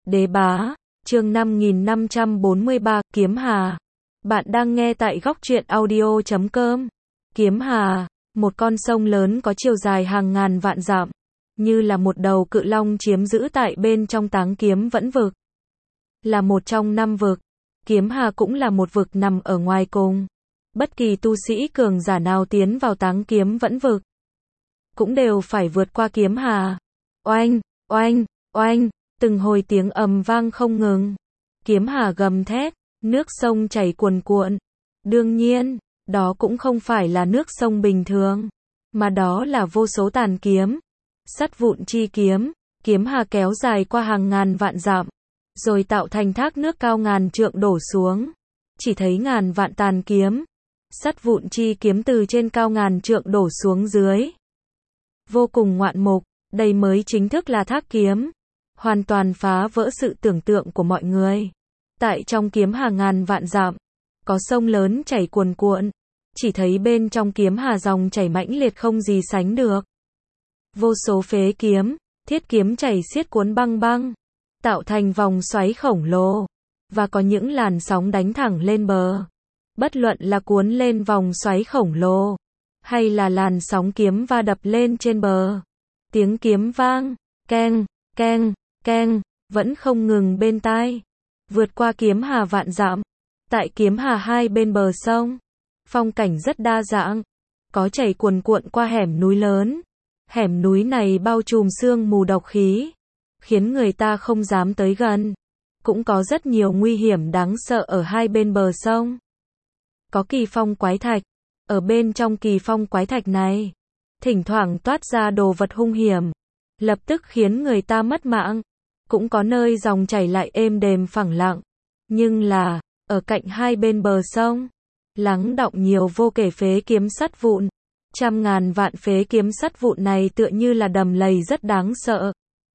Đế bá, chương 5543, Kiếm Hà. Bạn đang nghe tại góc truyện audio.com. Kiếm Hà, một con sông lớn có chiều dài hàng ngàn vạn dặm, như là một đầu cự long chiếm giữ tại bên trong Táng Kiếm Vẫn Vực. Là một trong 5 vực, Kiếm Hà cũng là một vực nằm ở ngoài cùng. Bất kỳ tu sĩ cường giả nào tiến vào Táng Kiếm Vẫn Vực, cũng đều phải vượt qua Kiếm Hà. Oanh, oanh, oanh, từng hồi tiếng ầm vang không ngừng. Kiếm Hà gầm thét, nước sông chảy cuồn cuộn. Đương nhiên, đó cũng không phải là nước sông bình thường, mà đó là vô số tàn kiếm, sắt vụn chi kiếm. Kiếm Hà kéo dài qua hàng ngàn vạn dặm, rồi tạo thành thác nước cao ngàn trượng đổ xuống. Chỉ thấy ngàn vạn tàn kiếm, sắt vụn chi kiếm từ trên cao ngàn trượng đổ xuống dưới. Vô cùng ngoạn mục, đây mới chính thức là thác kiếm, hoàn toàn phá vỡ sự tưởng tượng của mọi người. Tại trong Kiếm Hà ngàn vạn dặm, có sông lớn chảy cuồn cuộn, chỉ thấy bên trong Kiếm Hà dòng chảy mãnh liệt không gì sánh được. Vô số phế kiếm, thiết kiếm chảy xiết cuốn băng băng, tạo thành vòng xoáy khổng lồ, và có những làn sóng đánh thẳng lên bờ. Bất luận là cuốn lên vòng xoáy khổng lồ, hay là làn sóng kiếm va đập lên trên bờ, tiếng kiếm vang, keng, keng, keng, vẫn không ngừng bên tai. Vượt qua Kiếm Hà vạn dặm, tại Kiếm Hà hai bên bờ sông, phong cảnh rất đa dạng, có chảy cuồn cuộn qua hẻm núi lớn. Hẻm núi này bao trùm sương mù độc khí, khiến người ta không dám tới gần. Cũng có rất nhiều nguy hiểm đáng sợ ở hai bên bờ sông. Có kỳ phong quái thạch, ở bên trong kỳ phong quái thạch này, thỉnh thoảng toát ra đồ vật hung hiểm, lập tức khiến người ta mất mạng. Cũng có nơi dòng chảy lại êm đềm phẳng lặng, nhưng là, ở cạnh hai bên bờ sông, lắng đọng nhiều vô kể phế kiếm sắt vụn. Trăm ngàn vạn phế kiếm sắt vụn này tựa như là đầm lầy rất đáng sợ.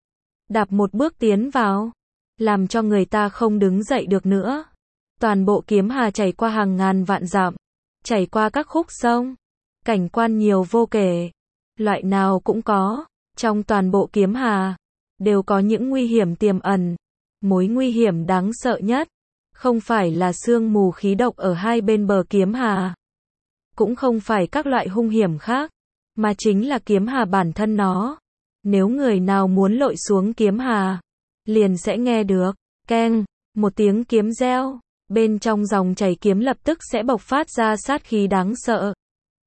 Đạp một bước tiến vào, làm cho người ta không đứng dậy được nữa. Toàn bộ Kiếm Hà chảy qua hàng ngàn vạn dặm, chảy qua các khúc sông, cảnh quan nhiều vô kể, loại nào cũng có. Trong toàn bộ Kiếm Hà, đều có những nguy hiểm tiềm ẩn. Mối nguy hiểm đáng sợ nhất, không phải là sương mù khí độc ở hai bên bờ Kiếm Hà, cũng không phải các loại hung hiểm khác, mà chính là Kiếm Hà bản thân nó. Nếu người nào muốn lội xuống Kiếm Hà, liền sẽ nghe được, keng, một tiếng kiếm reo, bên trong dòng chảy kiếm lập tức sẽ bộc phát ra sát khí đáng sợ,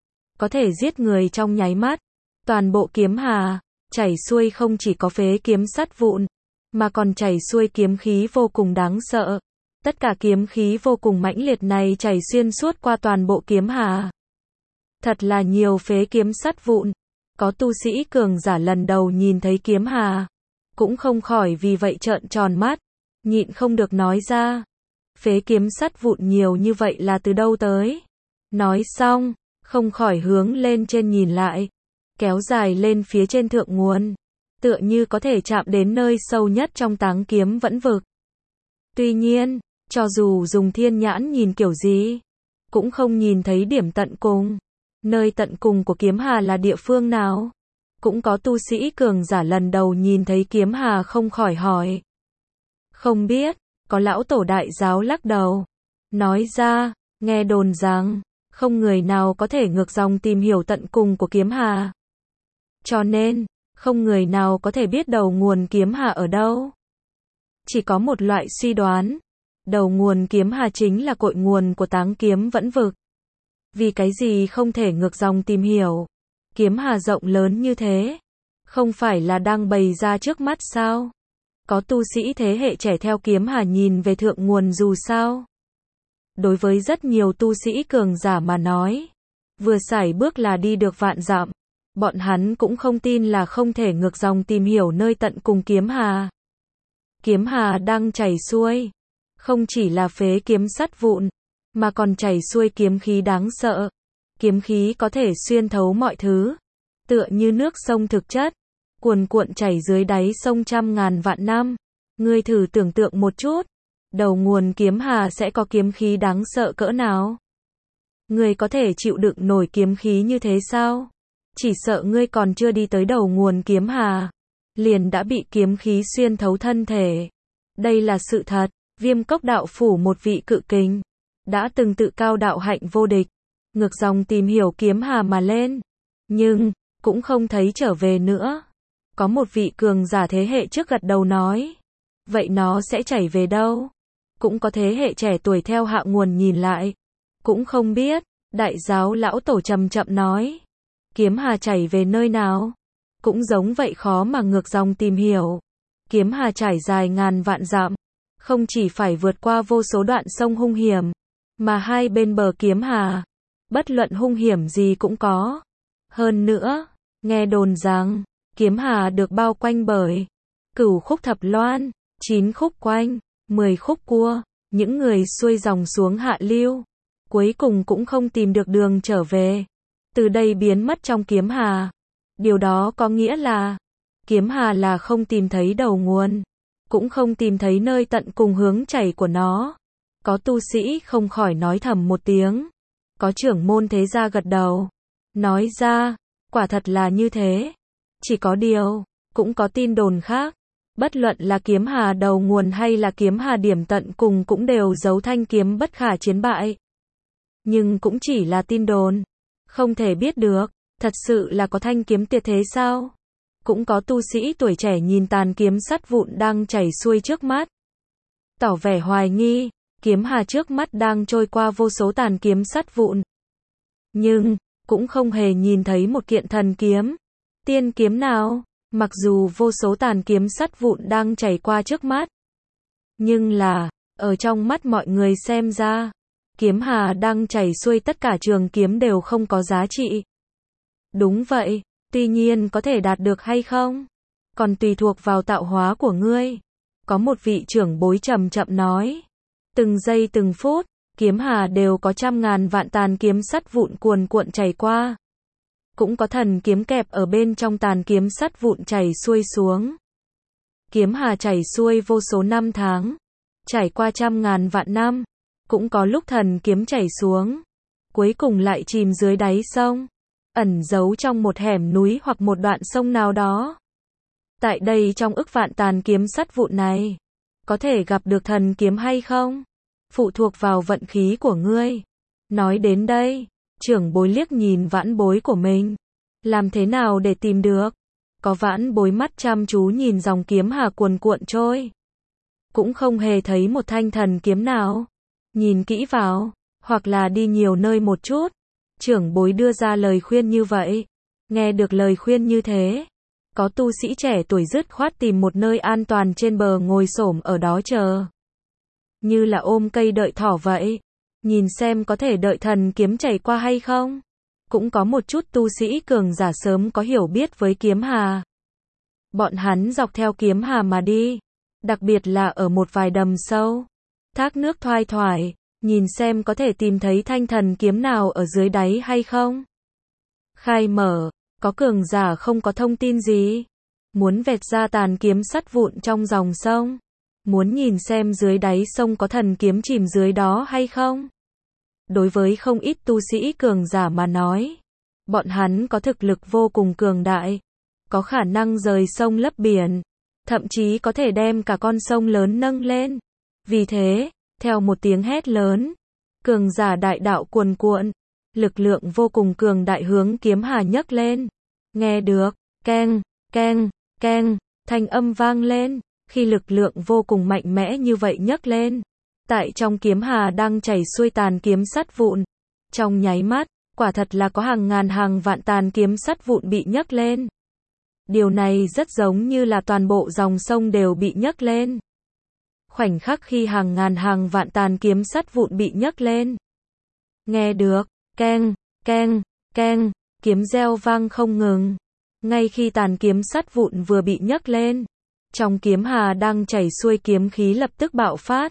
có thể giết người trong nháy mắt. Toàn bộ Kiếm Hà, chảy xuôi không chỉ có phế kiếm sắt vụn, mà còn chảy xuôi kiếm khí vô cùng đáng sợ. Tất cả kiếm khí vô cùng mãnh liệt này chảy xuyên suốt qua toàn bộ Kiếm Hà. Thật là nhiều phế kiếm sắt vụn. Có tu sĩ cường giả lần đầu nhìn thấy Kiếm Hà, cũng không khỏi vì vậy trợn tròn mắt, nhịn không được nói ra. Phế kiếm sắt vụn nhiều như vậy là từ đâu tới? Nói xong, không khỏi hướng lên trên nhìn lại, kéo dài lên phía trên thượng nguồn, tựa như có thể chạm đến nơi sâu nhất trong Táng Kiếm Vẫn Vực. Tuy nhiên, cho dù dùng thiên nhãn nhìn kiểu gì, cũng không nhìn thấy điểm tận cùng. Nơi tận cùng của Kiếm Hà là địa phương nào? Cũng có tu sĩ cường giả lần đầu nhìn thấy Kiếm Hà không khỏi hỏi. Không biết, có lão tổ đại giáo lắc đầu, nói ra, nghe đồn rằng, không người nào có thể ngược dòng tìm hiểu tận cùng của Kiếm Hà. Cho nên, không người nào có thể biết đầu nguồn Kiếm Hà ở đâu. Chỉ có một loại suy đoán, đầu nguồn Kiếm Hà chính là cội nguồn của Táng Kiếm Vẫn Vực. Vì cái gì không thể ngược dòng tìm hiểu? Kiếm Hà rộng lớn như thế, không phải là đang bày ra trước mắt sao? Có tu sĩ thế hệ trẻ theo Kiếm Hà nhìn về thượng nguồn dù sao. Đối với rất nhiều tu sĩ cường giả mà nói, vừa sải bước là đi được vạn dặm. Bọn hắn cũng không tin là không thể ngược dòng tìm hiểu nơi tận cùng Kiếm Hà. Kiếm Hà đang chảy xuôi, không chỉ là phế kiếm sắt vụn, mà còn chảy xuôi kiếm khí đáng sợ. Kiếm khí có thể xuyên thấu mọi thứ, tựa như nước sông thực chất, cuồn cuộn chảy dưới đáy sông trăm ngàn vạn năm. Ngươi thử tưởng tượng một chút, đầu nguồn Kiếm Hà sẽ có kiếm khí đáng sợ cỡ nào? Ngươi có thể chịu đựng nổi kiếm khí như thế sao? Chỉ sợ ngươi còn chưa đi tới đầu nguồn Kiếm Hà, liền đã bị kiếm khí xuyên thấu thân thể. Đây là sự thật, Viêm Cốc đạo phủ một vị cự kình, đã từng tự cao đạo hạnh vô địch, ngược dòng tìm hiểu kiếm hà mà lên, nhưng cũng không thấy trở về nữa. Có một vị cường giả thế hệ trước gật đầu nói, vậy nó sẽ chảy về đâu? Cũng có thế hệ trẻ tuổi theo hạ nguồn nhìn lại, cũng không biết. Đại giáo lão tổ chậm chậm nói, kiếm hà chảy về nơi nào? Cũng giống vậy, khó mà ngược dòng tìm hiểu. Kiếm hà trải dài ngàn vạn dặm, không chỉ phải vượt qua vô số đoạn sông hung hiểm, mà hai bên bờ kiếm hà, bất luận hung hiểm gì cũng có. Hơn nữa, nghe đồn rằng, kiếm hà được bao quanh bởi Cửu khúc thập loan, 9 khúc quanh, 10 khúc cua. Những người xuôi dòng xuống hạ lưu, cuối cùng cũng không tìm được đường trở về, từ đây biến mất trong kiếm hà. Điều đó có nghĩa là, kiếm hà là không tìm thấy đầu nguồn, cũng không tìm thấy nơi tận cùng hướng chảy của nó. Có tu sĩ không khỏi nói thầm một tiếng. Có trưởng môn thế gia gật đầu, nói ra, quả thật là như thế. Chỉ có điều, cũng có tin đồn khác. Bất luận là kiếm hà đầu nguồn hay là kiếm hà điểm tận cùng cũng đều giấu thanh kiếm bất khả chiến bại. Nhưng cũng chỉ là tin đồn, không thể biết được, thật sự là có thanh kiếm tuyệt thế sao? Cũng có tu sĩ tuổi trẻ nhìn tàn kiếm sắt vụn đang chảy xuôi trước mắt, tỏ vẻ hoài nghi, kiếm hà trước mắt đang trôi qua vô số tàn kiếm sắt vụn. Nhưng, cũng không hề nhìn thấy một kiện thần kiếm, tiên kiếm nào. Mặc dù vô số tàn kiếm sắt vụn đang chảy qua trước mắt, nhưng là, ở trong mắt mọi người xem ra, kiếm hà đang chảy xuôi tất cả trường kiếm đều không có giá trị. Đúng vậy, tuy nhiên có thể đạt được hay không, còn tùy thuộc vào tạo hóa của ngươi. Có một vị trưởng bối chậm chậm nói, từng giây từng phút, kiếm hà đều có trăm ngàn vạn tàn kiếm sắt vụn cuồn cuộn chảy qua. Cũng có thần kiếm kẹp ở bên trong tàn kiếm sắt vụn chảy xuôi xuống. Kiếm hà chảy xuôi vô số năm tháng, trải qua trăm ngàn vạn năm. Cũng có lúc thần kiếm chảy xuống, cuối cùng lại chìm dưới đáy sông, ẩn giấu trong một hẻm núi hoặc một đoạn sông nào đó. Tại đây trong ức vạn tàn kiếm sắt vụn này, có thể gặp được thần kiếm hay không? Phụ thuộc vào vận khí của ngươi. Nói đến đây, trưởng bối liếc nhìn vãn bối của mình. Làm thế nào để tìm được? Có vãn bối mắt chăm chú nhìn dòng kiếm hà cuồn cuộn trôi, cũng không hề thấy một thanh thần kiếm nào. Nhìn kỹ vào, hoặc là đi nhiều nơi một chút. Trưởng bối đưa ra lời khuyên như vậy. Nghe được lời khuyên như thế, có tu sĩ trẻ tuổi dứt khoát tìm một nơi an toàn trên bờ ngồi xổm ở đó chờ. Như là ôm cây đợi thỏ vậy. Nhìn xem có thể đợi thần kiếm chảy qua hay không. Cũng có một chút tu sĩ cường giả sớm có hiểu biết với kiếm hà. Bọn hắn dọc theo kiếm hà mà đi. Đặc biệt là ở một vài đầm sâu, thác nước thoai thoải, nhìn xem có thể tìm thấy thanh thần kiếm nào ở dưới đáy hay không. Khai mở, có cường giả không có thông tin gì. Muốn vẹt ra tàn kiếm sắt vụn trong dòng sông. Muốn nhìn xem dưới đáy sông có thần kiếm chìm dưới đó hay không. Đối với không ít tu sĩ cường giả mà nói, bọn hắn có thực lực vô cùng cường đại, có khả năng rời sông lấp biển, thậm chí có thể đem cả con sông lớn nâng lên. Vì thế, theo một tiếng hét lớn, cường giả đại đạo cuồn cuộn, lực lượng vô cùng cường đại hướng kiếm hà nhấc lên. Nghe được, keng, keng, keng, thanh âm vang lên, khi lực lượng vô cùng mạnh mẽ như vậy nhấc lên. Tại trong kiếm hà đang chảy xuôi tàn kiếm sắt vụn. Trong nháy mắt, quả thật là có hàng ngàn hàng vạn tàn kiếm sắt vụn bị nhấc lên. Điều này rất giống như là toàn bộ dòng sông đều bị nhấc lên. Khoảnh khắc khi hàng ngàn hàng vạn tàn kiếm sắt vụn bị nhấc lên. Nghe được, keng, keng, keng, kiếm reo vang không ngừng. Ngay khi tàn kiếm sắt vụn vừa bị nhấc lên, trong kiếm hà đang chảy xuôi kiếm khí lập tức bạo phát.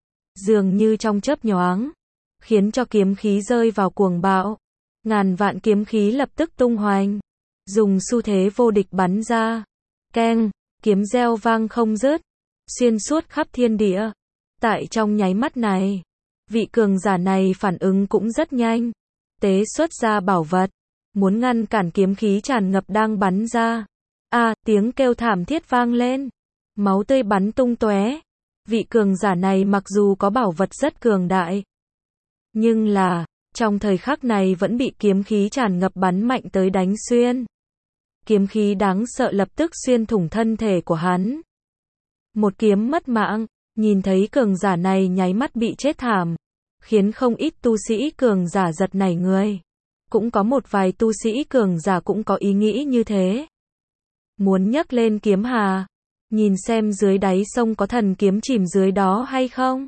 Dường như trong chớp nhoáng, khiến cho kiếm khí rơi vào cuồng bạo. Ngàn vạn kiếm khí lập tức tung hoành, dùng xu thế vô địch bắn ra. Keng, kiếm reo vang không dứt, xuyên suốt khắp thiên địa. Tại trong nháy mắt này, vị cường giả này phản ứng cũng rất nhanh. Tế xuất ra bảo vật, muốn ngăn cản kiếm khí tràn ngập đang bắn ra. Tiếng kêu thảm thiết vang lên, máu tươi bắn tung tóe. Vị cường giả này mặc dù có bảo vật rất cường đại, nhưng là, trong thời khắc này vẫn bị kiếm khí tràn ngập bắn mạnh tới đánh xuyên. Kiếm khí đáng sợ lập tức xuyên thủng thân thể của hắn. Một kiếm mất mạng, nhìn thấy cường giả này nháy mắt bị chết thảm, khiến không ít tu sĩ cường giả giật nảy người. Cũng có một vài tu sĩ cường giả cũng có ý nghĩ như thế. Muốn nhấc lên kiếm hà, nhìn xem dưới đáy sông có thần kiếm chìm dưới đó hay không.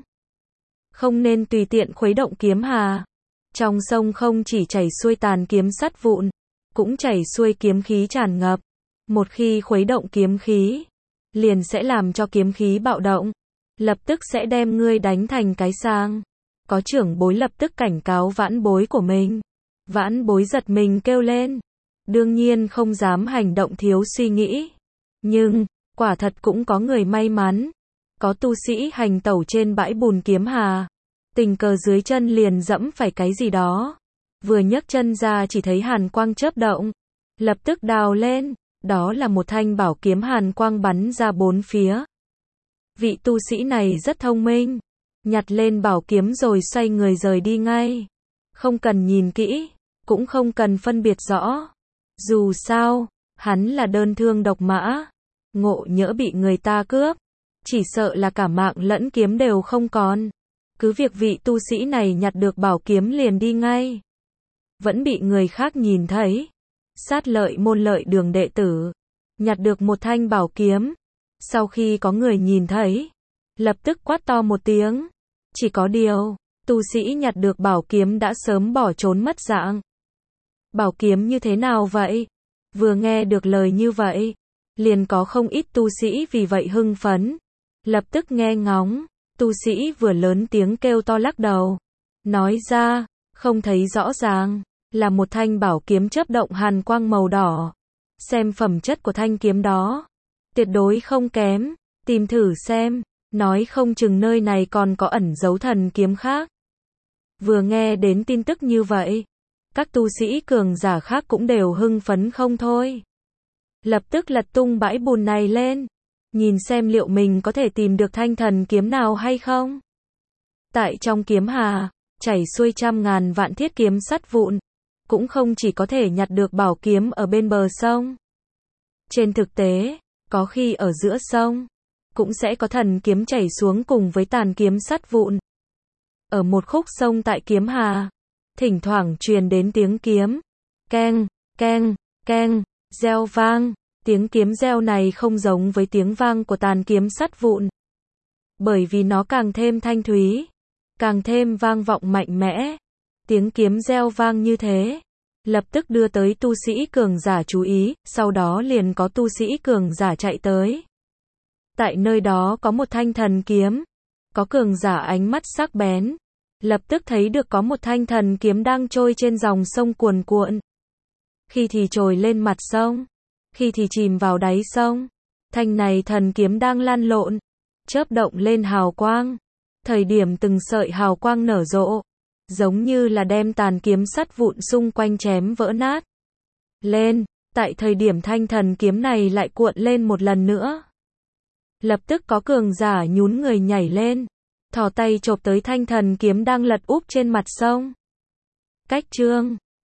Không nên tùy tiện khuấy động kiếm hà. Trong sông không chỉ chảy xuôi tàn kiếm sắt vụn, cũng chảy xuôi kiếm khí tràn ngập. Một khi khuấy động kiếm khí, liền sẽ làm cho kiếm khí bạo động, lập tức sẽ đem ngươi đánh thành cái sang. Có trưởng bối lập tức cảnh cáo vãn bối của mình. Vãn bối giật mình kêu lên. Đương nhiên không dám hành động thiếu suy nghĩ. Nhưng, quả thật cũng có người may mắn. Có tu sĩ hành tẩu trên bãi bùn kiếm hà. Tình cờ dưới chân liền dẫm phải cái gì đó. Vừa nhấc chân ra chỉ thấy hàn quang chớp động. Lập tức đào lên. Đó là một thanh bảo kiếm hàn quang bắn ra bốn phía. Vị tu sĩ này rất thông minh. Nhặt lên bảo kiếm rồi xoay người rời đi ngay. Không cần nhìn kỹ, cũng không cần phân biệt rõ. Dù sao, hắn là đơn thương độc mã. Ngộ nhỡ bị người ta cướp, chỉ sợ là cả mạng lẫn kiếm đều không còn. Cứ việc vị tu sĩ này nhặt được bảo kiếm liền đi ngay. Vẫn bị người khác nhìn thấy. Sát lợi môn lợi đường đệ tử. Nhặt được một thanh bảo kiếm. Sau khi có người nhìn thấy, lập tức quát to một tiếng. Chỉ có điều, tu sĩ nhặt được bảo kiếm đã sớm bỏ trốn mất dạng. Bảo kiếm như thế nào vậy? Vừa nghe được lời như vậy, liền có không ít tu sĩ vì vậy hưng phấn. Lập tức nghe ngóng, tu sĩ vừa lớn tiếng kêu to lắc đầu. Nói ra, không thấy rõ ràng, là một thanh bảo kiếm chớp động hàn quang màu đỏ. Xem phẩm chất của thanh kiếm đó, tuyệt đối không kém, tìm thử xem. Nói không chừng nơi này còn có ẩn dấu thần kiếm khác. Vừa nghe đến tin tức như vậy, các tu sĩ cường giả khác cũng đều hưng phấn không thôi. Lập tức lật tung bãi bùn này lên, nhìn xem liệu mình có thể tìm được thanh thần kiếm nào hay không. Tại trong kiếm hà, chảy xuôi trăm ngàn vạn thiết kiếm sắt vụn, cũng không chỉ có thể nhặt được bảo kiếm ở bên bờ sông. Trên thực tế, có khi ở giữa sông, cũng sẽ có thần kiếm chảy xuống cùng với tàn kiếm sắt vụn. Ở một khúc sông tại kiếm hà, thỉnh thoảng truyền đến tiếng kiếm, keng, keng, keng, reo vang. Tiếng kiếm reo này không giống với tiếng vang của tàn kiếm sắt vụn. Bởi vì nó càng thêm thanh thúy, càng thêm vang vọng mạnh mẽ. Tiếng kiếm reo vang như thế, lập tức đưa tới tu sĩ cường giả chú ý, sau đó liền có tu sĩ cường giả chạy tới. Tại nơi đó có một thanh thần kiếm, có cường giả ánh mắt sắc bén, lập tức thấy được có một thanh thần kiếm đang trôi trên dòng sông cuồn cuộn. Khi thì trồi lên mặt sông, khi thì chìm vào đáy sông. Thanh này thần kiếm đang lăn lộn, chớp động lên hào quang. Thời điểm từng sợi hào quang nở rộ, giống như là đem tàn kiếm sắt vụn xung quanh chém vỡ nát. Lên, tại thời điểm thanh thần kiếm này lại cuộn lên một lần nữa. Lập tức có cường giả nhún người nhảy lên, thò tay chộp tới thanh thần kiếm đang lật úp trên mặt sông. Cách chương